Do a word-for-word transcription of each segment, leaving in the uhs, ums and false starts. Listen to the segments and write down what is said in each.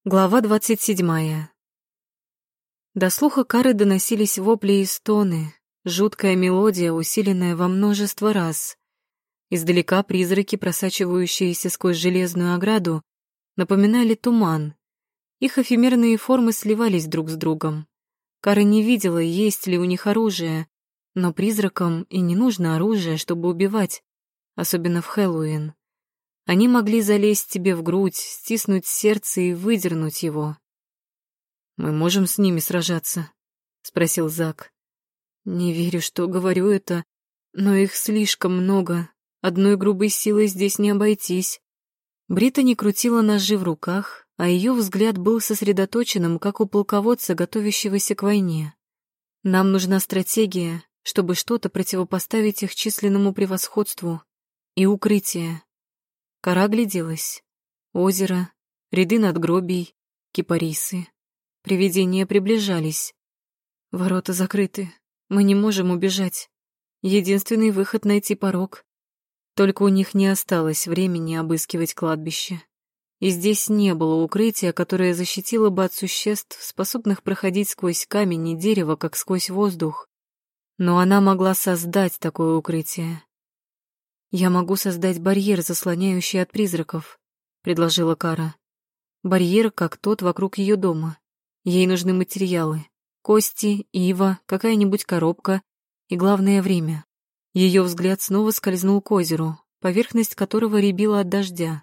Глава двадцать седьмая. До слуха Кары доносились вопли и стоны, жуткая мелодия, усиленная во множество раз. Издалека призраки, просачивающиеся сквозь железную ограду, напоминали туман. Их эфемерные формы сливались друг с другом. Кара не видела, есть ли у них оружие, но призракам и не нужно оружие, чтобы убивать, особенно в Хэллоуин. Они могли залезть тебе в грудь, стиснуть сердце и выдернуть его. «Мы можем с ними сражаться?» — спросил Зак. «Не верю, что говорю это, но их слишком много. Одной грубой силой здесь не обойтись». Британи крутила ножи в руках, а ее взгляд был сосредоточенным, как у полководца, готовящегося к войне. «Нам нужна стратегия, чтобы что-то противопоставить их численному превосходству, и укрытие». Кара огляделась. Озеро, ряды надгробий, кипарисы. Привидения приближались. Ворота закрыты. Мы не можем убежать. Единственный выход — найти порог. Только у них не осталось времени обыскивать кладбище. И здесь не было укрытия, которое защитило бы от существ, способных проходить сквозь камень и дерево, как сквозь воздух. Но она могла создать такое укрытие. «Я могу создать барьер, заслоняющий от призраков», — предложила Кара. «Барьер, как тот вокруг ее дома. Ей нужны материалы. Кости, ива, какая-нибудь коробка и, главное, время». Ее взгляд снова скользнул к озеру, поверхность которого рябила от дождя.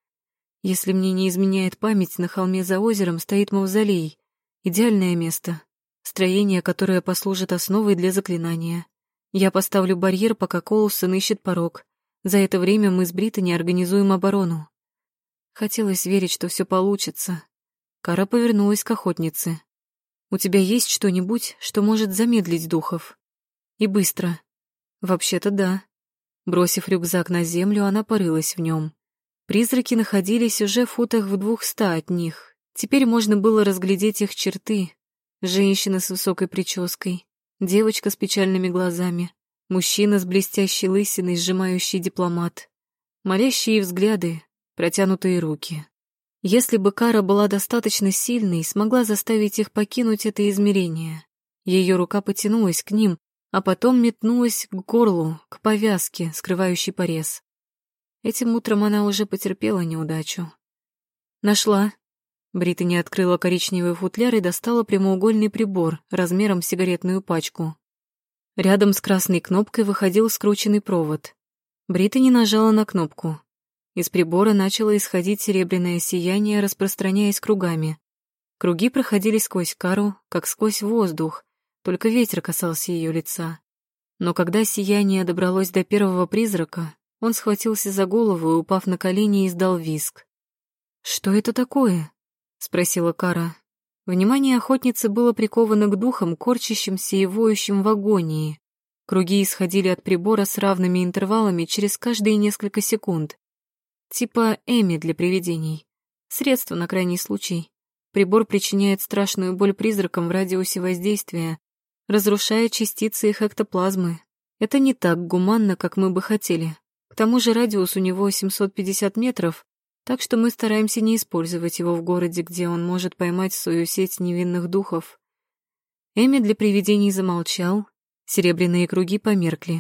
«Если мне не изменяет память, на холме за озером стоит мавзолей. Идеальное место. Строение, которое послужит основой для заклинания. Я поставлю барьер, пока Коулсон ищет порог. За это время мы с Британи организуем оборону». Хотелось верить, что все получится. Кара повернулась к охотнице. «У тебя есть что-нибудь, что может замедлить духов? И быстро?» «Вообще-то да». Бросив рюкзак на землю, она порылась в нем. Призраки находились уже в футах в двухста от них. Теперь можно было разглядеть их черты. Женщина с высокой прической, девочка с печальными глазами, мужчина с блестящей лысиной, сжимающий дипломат, молящие взгляды, протянутые руки. Если бы Кара была достаточно сильной, смогла заставить их покинуть это измерение. Ее рука потянулась к ним, а потом метнулась к горлу, к повязке, скрывающей порез. Этим утром она уже потерпела неудачу. «Нашла». Британи открыла коричневый футляр и достала прямоугольный прибор размером с сигаретную пачку. Рядом с красной кнопкой выходил скрученный провод. Британи нажала на кнопку. Из прибора начало исходить серебряное сияние, распространяясь кругами. Круги проходили сквозь Кару, как сквозь воздух, только ветер касался ее лица. Но когда сияние добралось до первого призрака, он схватился за голову и, упав на колени, издал визг. «Что это такое?» — спросила Кара. Внимание охотницы было приковано к духам, корчащимся и воющим в агонии. Круги исходили от прибора с равными интервалами через каждые несколько секунд. Типа Эми для привидений. Средство на крайний случай. Прибор причиняет страшную боль призракам в радиусе воздействия, разрушая частицы их эктоплазмы. Это не так гуманно, как мы бы хотели. К тому же радиус у него семьсот пятьдесят метров, так что мы стараемся не использовать его в городе, где он может поймать в свою сеть невинных духов. Эми для привидений замолчал, серебряные круги померкли.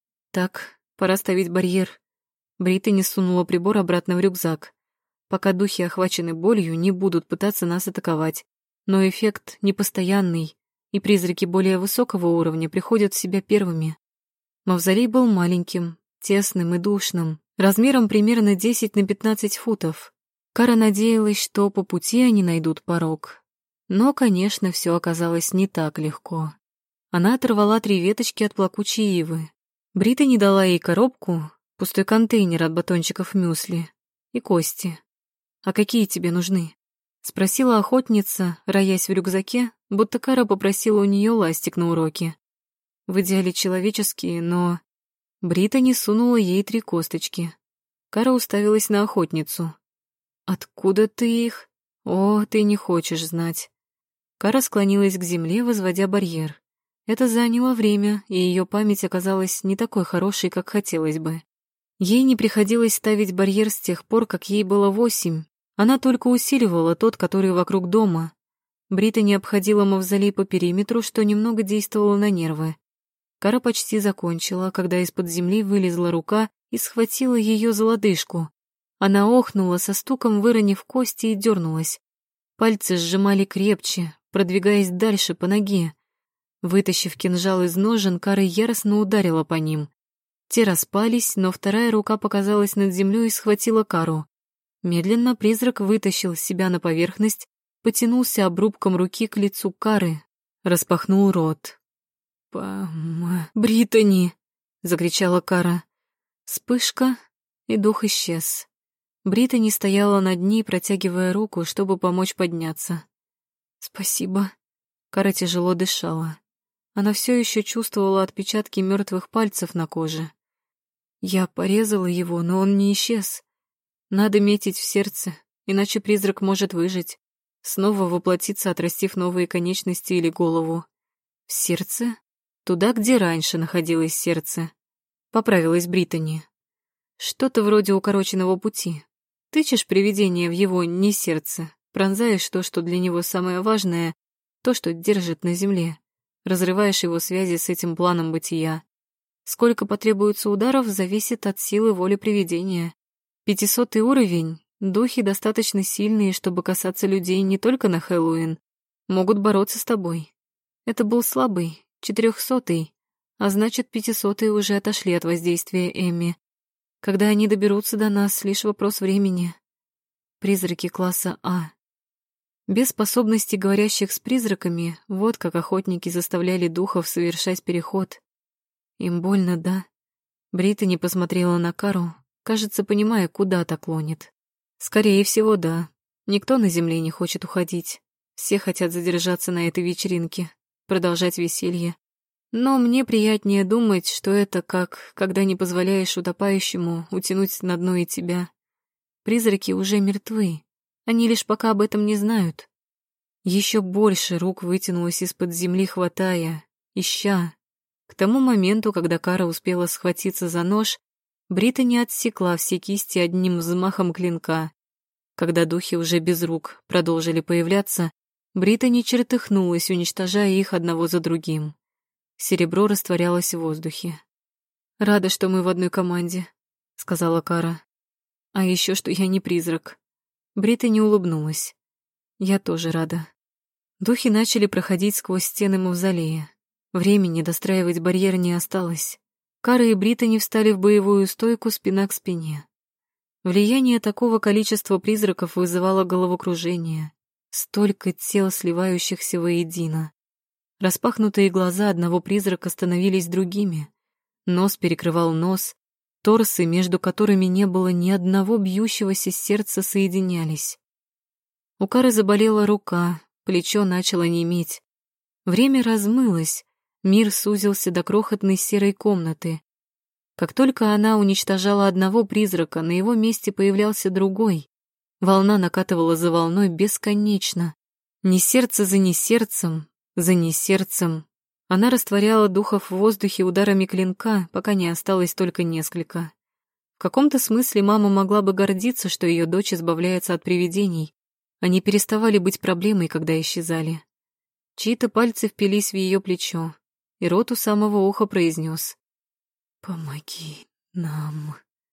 «Так, пора ставить барьер». Британи сунула прибор обратно в рюкзак. «Пока духи охвачены болью, не будут пытаться нас атаковать. Но эффект непостоянный, и призраки более высокого уровня приходят в себя первыми». Мавзолей был маленьким, тесным и душным, размером примерно десять на пятнадцать футов. Кара надеялась, что по пути они найдут порог. Но, конечно, все оказалось не так легко. Она оторвала три веточки от плакучей ивы. Британи дала ей коробку, пустой контейнер от батончиков мюсли и кости. «А какие тебе нужны?» — спросила охотница, роясь в рюкзаке, будто Кара попросила у нее ластик на уроке. «В идеале человеческие, но...» Британи сунула ей три косточки. Кара уставилась на охотницу. «Откуда ты их? О, ты не хочешь знать». Кара склонилась к земле, возводя барьер. Это заняло время, и ее память оказалась не такой хорошей, как хотелось бы. Ей не приходилось ставить барьер с тех пор, как ей было восемь, Она только усиливала тот, который вокруг дома. Британи обходила мавзолей по периметру, что немного действовало на нервы. Кара почти закончила, когда из-под земли вылезла рука и схватила ее за лодыжку. Она охнула, со стуком выронив кости, и дернулась. Пальцы сжимали крепче, продвигаясь дальше по ноге. Вытащив кинжал из ножен, Кара яростно ударила по ним. Те распались, но вторая рука показалась над землей и схватила Кару. Медленно призрак вытащил себя на поверхность, потянулся обрубком руки к лицу Кары, распахнул рот. «Пом... Британи!» — закричала Кара. Вспышка, и дух исчез. Британи стояла над ней, протягивая руку, чтобы помочь подняться. «Спасибо». Кара тяжело дышала. Она все еще чувствовала отпечатки мертвых пальцев на коже. Я порезала его, но он не исчез. Надо метить в сердце, иначе призрак может выжить, снова воплотиться, отрастив новые конечности или голову. В сердце? Туда, где раньше находилось сердце. Поправилась Британи. Что-то вроде укороченного пути. Тычешь привидение в его не сердце, пронзаешь то, что для него самое важное, то, что держит на земле. Разрываешь его связи с этим планом бытия. Сколько потребуется ударов, зависит от силы воли привидения. Пятисотый уровень, духи достаточно сильные, чтобы касаться людей не только на Хэллоуин, могут бороться с тобой. Это был слабый, четырехсотый, а значит, пятисотые уже отошли от воздействия Эмми. Когда они доберутся до нас, лишь вопрос времени. Призраки класса А. Без способности говорящих с призраками, вот как охотники заставляли духов совершать переход. Им больно, да? Британи посмотрела на Кару, кажется, понимая, куда так клонит. Скорее всего, да. Никто на земле не хочет уходить. Все хотят задержаться на этой вечеринке, продолжать веселье. Но мне приятнее думать, что это как, когда не позволяешь утопающему утянуть на дно и тебя. Призраки уже мертвы. Они лишь пока об этом не знают. Еще больше рук вытянулось из-под земли, хватая, ища. К тому моменту, когда Кара успела схватиться за нож, Британи отсекла все кисти одним взмахом клинка. Когда духи уже без рук продолжили появляться, Британи чертыхнулась, уничтожая их одного за другим. Серебро растворялось в воздухе. «Рада, что мы в одной команде», — сказала Кара. «А еще, что я не призрак». Британи улыбнулась. «Я тоже рада». Духи начали проходить сквозь стены мавзолея. Времени достраивать барьер не осталось. Кара и Британи встали в боевую стойку спина к спине. Влияние такого количества призраков вызывало головокружение. Столько тел, сливающихся воедино. Распахнутые глаза одного призрака становились другими. Нос перекрывал нос, торсы, между которыми не было ни одного бьющегося сердца, соединялись. У Кары заболела рука, плечо начало неметь. Время размылось, мир сузился до крохотной серой комнаты. Как только она уничтожала одного призрака, на его месте появлялся другой. Волна накатывала за волной бесконечно. Не сердце за не сердцем, за не сердцем. Она растворяла духов в воздухе ударами клинка, пока не осталось только несколько. В каком-то смысле мама могла бы гордиться, что ее дочь избавляется от привидений. Они переставали быть проблемой, когда исчезали. Чьи-то пальцы впились в ее плечо, и рот у самого уха произнес: «Помоги нам».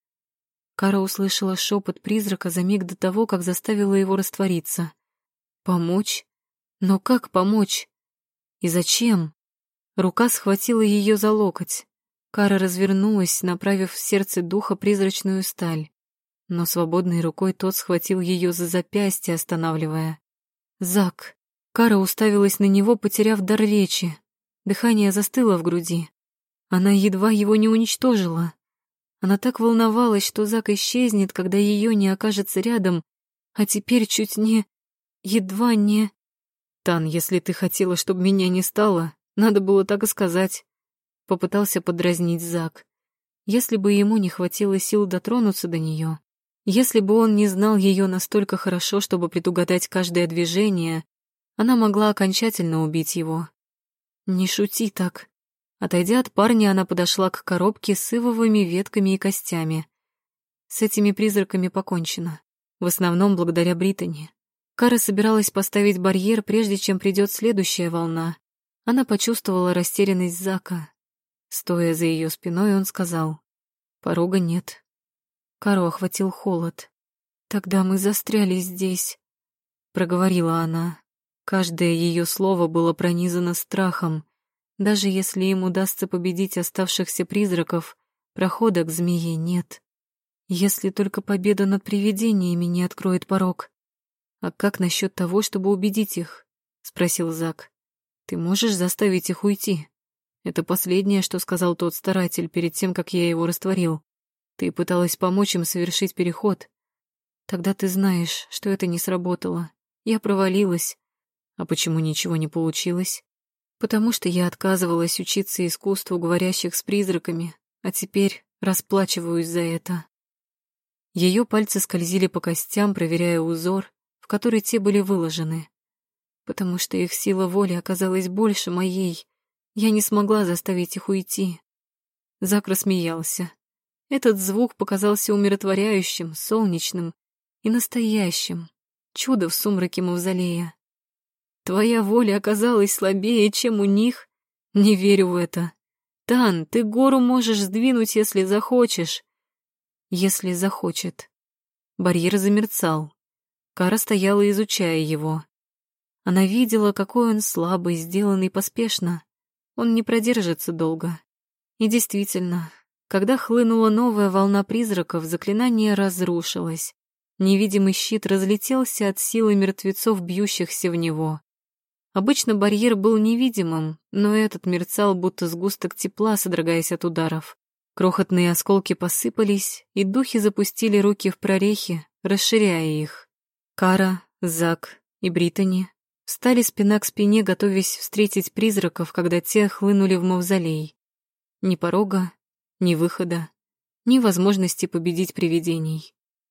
Кара услышала шепот призрака за миг до того, как заставила его раствориться. Помочь? Но как помочь? И зачем? Рука схватила ее за локоть. Кара развернулась, направив в сердце духа призрачную сталь. Но свободной рукой тот схватил ее за запястье, останавливая. «Зак!» Кара уставилась на него, потеряв дар речи. Дыхание застыло в груди. Она едва его не уничтожила. Она так волновалась, что Зак исчезнет, когда ее не окажется рядом, а теперь чуть не... едва не... «Тан, если ты хотела, чтобы меня не стало, надо было так и сказать», — попытался подразнить Зак. Если бы ему не хватило сил дотронуться до нее, если бы он не знал ее настолько хорошо, чтобы предугадать каждое движение, она могла окончательно убить его. «Не шути так». Отойдя от парня, она подошла к коробке с ивовыми ветками и костями. С этими призраками покончено. В основном благодаря Британи. Кара собиралась поставить барьер, прежде чем придет следующая волна. Она почувствовала растерянность Зака. Стоя за ее спиной, он сказал: «Порога нет». Кару охватил холод. «Тогда мы застряли здесь», — проговорила она. Каждое ее слово было пронизано страхом. Даже если им удастся победить оставшихся призраков, прохода к змее нет. Если только победа над привидениями не откроет порог. «А как насчет того, чтобы убедить их?» — спросил Зак. «Ты можешь заставить их уйти?» Это последнее, что сказал тот старатель перед тем, как я его растворил. Ты пыталась помочь им совершить переход. Тогда ты знаешь, что это не сработало. Я провалилась. А почему ничего не получилось? Потому что я отказывалась учиться искусству говорящих с призраками, а теперь расплачиваюсь за это. Ее пальцы скользили по костям, проверяя узор, в который те были выложены. Потому что их сила воли оказалась больше моей. Я не смогла заставить их уйти. Зак рассмеялся. Этот звук показался умиротворяющим, солнечным и настоящим. Чудо в сумраке мавзолея. Твоя воля оказалась слабее, чем у них? Не верю в это. Тан, ты гору можешь сдвинуть, если захочешь. Если захочет. Барьер замерцал. Кара стояла, изучая его. Она видела, какой он слабый, сделанный поспешно. Он не продержится долго. И действительно, когда хлынула новая волна призраков, заклинание разрушилось. Невидимый щит разлетелся от силы мертвецов, бьющихся в него. Обычно барьер был невидимым, но этот мерцал, будто сгусток тепла, содрогаясь от ударов. Крохотные осколки посыпались, и духи запустили руки в прорехи, расширяя их. Кара, Зак и Британи встали спина к спине, готовясь встретить призраков, когда те хлынули в мавзолей. Ни порога, ни выхода, ни возможности победить привидений.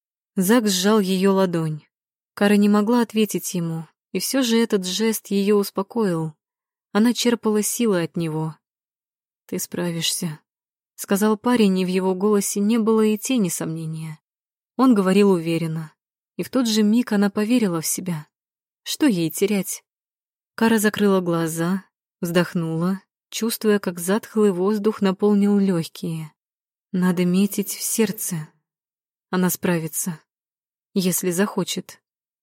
Зак сжал ее ладонь. Кара не могла ответить ему, и все же этот жест ее успокоил. Она черпала силы от него. «Ты справишься», — сказал парень, и в его голосе не было и тени сомнения. Он говорил уверенно, и в тот же миг она поверила в себя. Что ей терять? Кара закрыла глаза, вздохнула, чувствуя, как затхлый воздух наполнил легкие. Надо метить в сердце. Она справится, если захочет.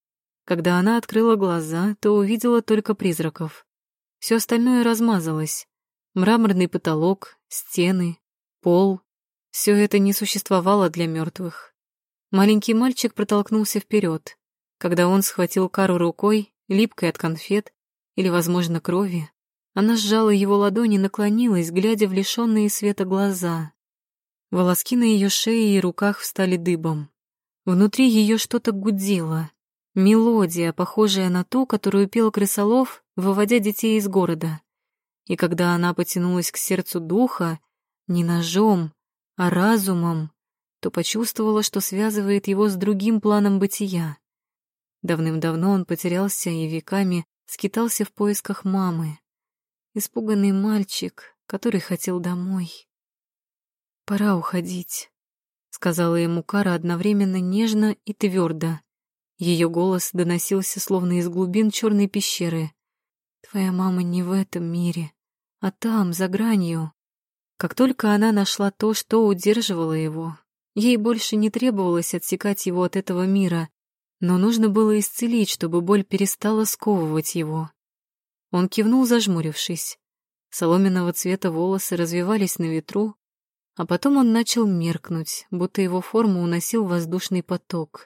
Когда она открыла глаза, то увидела только призраков. Все остальное размазалось. Мраморный потолок, стены, пол. Все это не существовало для мертвых. Маленький мальчик протолкнулся вперед. Когда он схватил Кару рукой, липкой от конфет или, возможно, крови, она сжала его ладони и наклонилась, глядя в лишенные света глаза. Волоски на ее шее и руках встали дыбом. Внутри ее что-то гудело. Мелодия, похожая на ту, которую пел крысолов, выводя детей из города. И когда она потянулась к сердцу духа, не ножом, а разумом, то почувствовала, что связывает его с другим планом бытия. Давным-давно он потерялся и веками скитался в поисках мамы. Испуганный мальчик, который хотел домой. «Пора уходить», — сказала ему Кара одновременно нежно и твердо. Ее голос доносился словно из глубин черной пещеры. «Твоя мама не в этом мире, а там, за гранью». Как только она нашла то, что удерживало его, ей больше не требовалось отсекать его от этого мира, но нужно было исцелить, чтобы боль перестала сковывать его. Он кивнул, зажмурившись. Соломенного цвета волосы развивались на ветру, а потом он начал меркнуть, будто его форму уносил воздушный поток.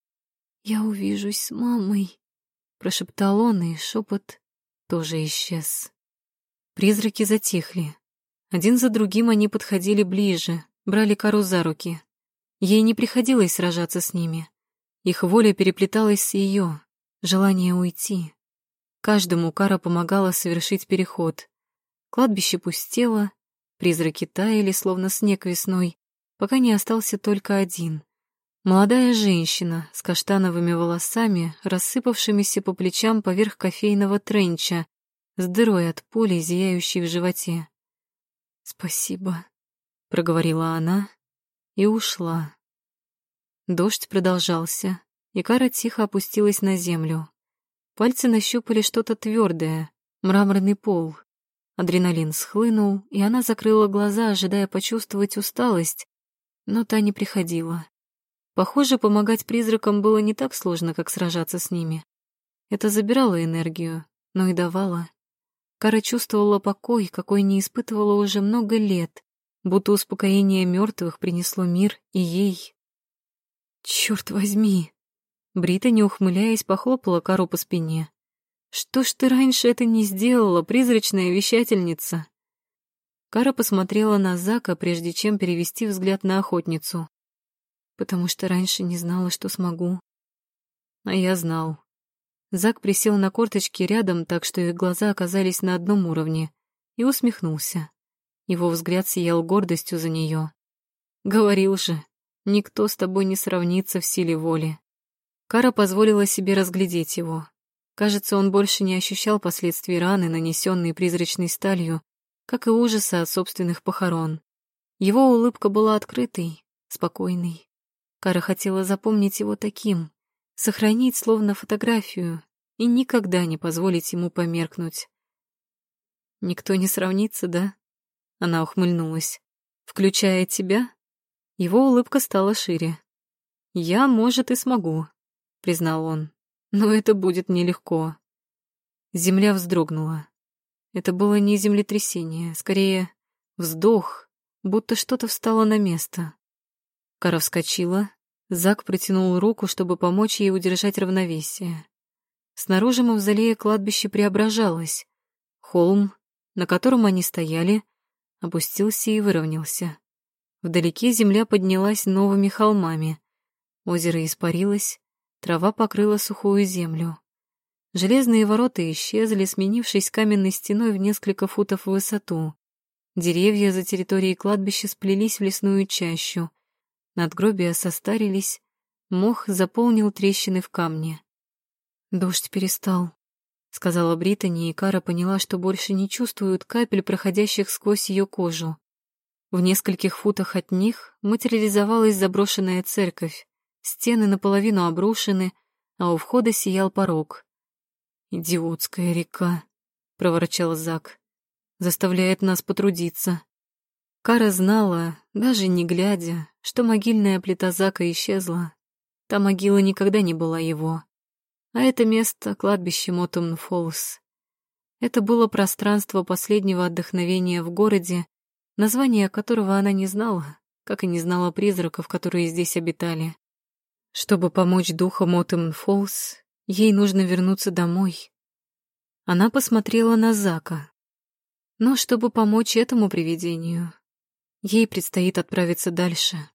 «Я увижусь с мамой», — прошептал он, и шепот тоже исчез. Призраки затихли. Один за другим они подходили ближе, брали Кару за руки. Ей не приходилось сражаться с ними. Их воля переплеталась с ее, желание уйти. Каждому Кара помогала совершить переход. Кладбище пустело, призраки таяли, словно снег весной, пока не остался только один. Молодая женщина с каштановыми волосами, рассыпавшимися по плечам поверх кофейного тренча, с дырой от пули, зияющей в животе. «Спасибо», — проговорила она и ушла. Дождь продолжался, и Кара тихо опустилась на землю. Пальцы нащупали что-то твердое, мраморный пол. Адреналин схлынул, и она закрыла глаза, ожидая почувствовать усталость, но та не приходила. Похоже, помогать призракам было не так сложно, как сражаться с ними. Это забирало энергию, но и давало. Кара чувствовала покой, какой не испытывала уже много лет, будто успокоение мертвых принесло мир и ей. «Чёрт возьми!» Брита, не ухмыляясь, похлопала Кару по спине. «Что ж ты раньше это не сделала, призрачная вещательница?» Кара посмотрела на Зака, прежде чем перевести взгляд на охотницу. «Потому что раньше не знала, что смогу». «А я знал». Зак присел на корточки рядом, так что их глаза оказались на одном уровне, и усмехнулся. Его взгляд сиял гордостью за нее. «Говорил же, никто с тобой не сравнится в силе воли». Кара позволила себе разглядеть его. Кажется, он больше не ощущал последствий раны, нанесенной призрачной сталью, как и ужаса от собственных похорон. Его улыбка была открытой, спокойной. Кара хотела запомнить его таким, сохранить словно фотографию и никогда не позволить ему померкнуть. «Никто не сравнится, да?» Она ухмыльнулась. «Включая тебя?» Его улыбка стала шире. «Я, может, и смогу», — признал он. «Но это будет нелегко». Земля вздрогнула. Это было не землетрясение, скорее вздох, будто что-то встало на место. Кара вскочила. Зак протянул руку, чтобы помочь ей удержать равновесие. Снаружи мавзолея кладбище преображалось. Холм, на котором они стояли, опустился и выровнялся. Вдалеке земля поднялась новыми холмами. Озеро испарилось, трава покрыла сухую землю. Железные ворота исчезли, сменившись каменной стеной в несколько футов в высоту. Деревья за территорией кладбища сплелись в лесную чащу. Надгробия состарились, мох заполнил трещины в камне. «Дождь перестал», — сказала Британи, и Кара поняла, что больше не чувствует капель, проходящих сквозь ее кожу. В нескольких футах от них материализовалась заброшенная церковь, стены наполовину обрушены, а у входа сиял порог. «Идиотская река», — проворчал Зак, — «заставляет нас потрудиться». Кара знала, даже не глядя, что могильная плита Зака исчезла. Та могила никогда не была его. А это место — кладбище Мотом-Фоллс. Это было пространство последнего отдохновения в городе, название которого она не знала, как и не знала призраков, которые здесь обитали. Чтобы помочь духу Мотом-Фоллс, ей нужно вернуться домой. Она посмотрела на Зака. Но чтобы помочь этому привидению, ей предстоит отправиться дальше.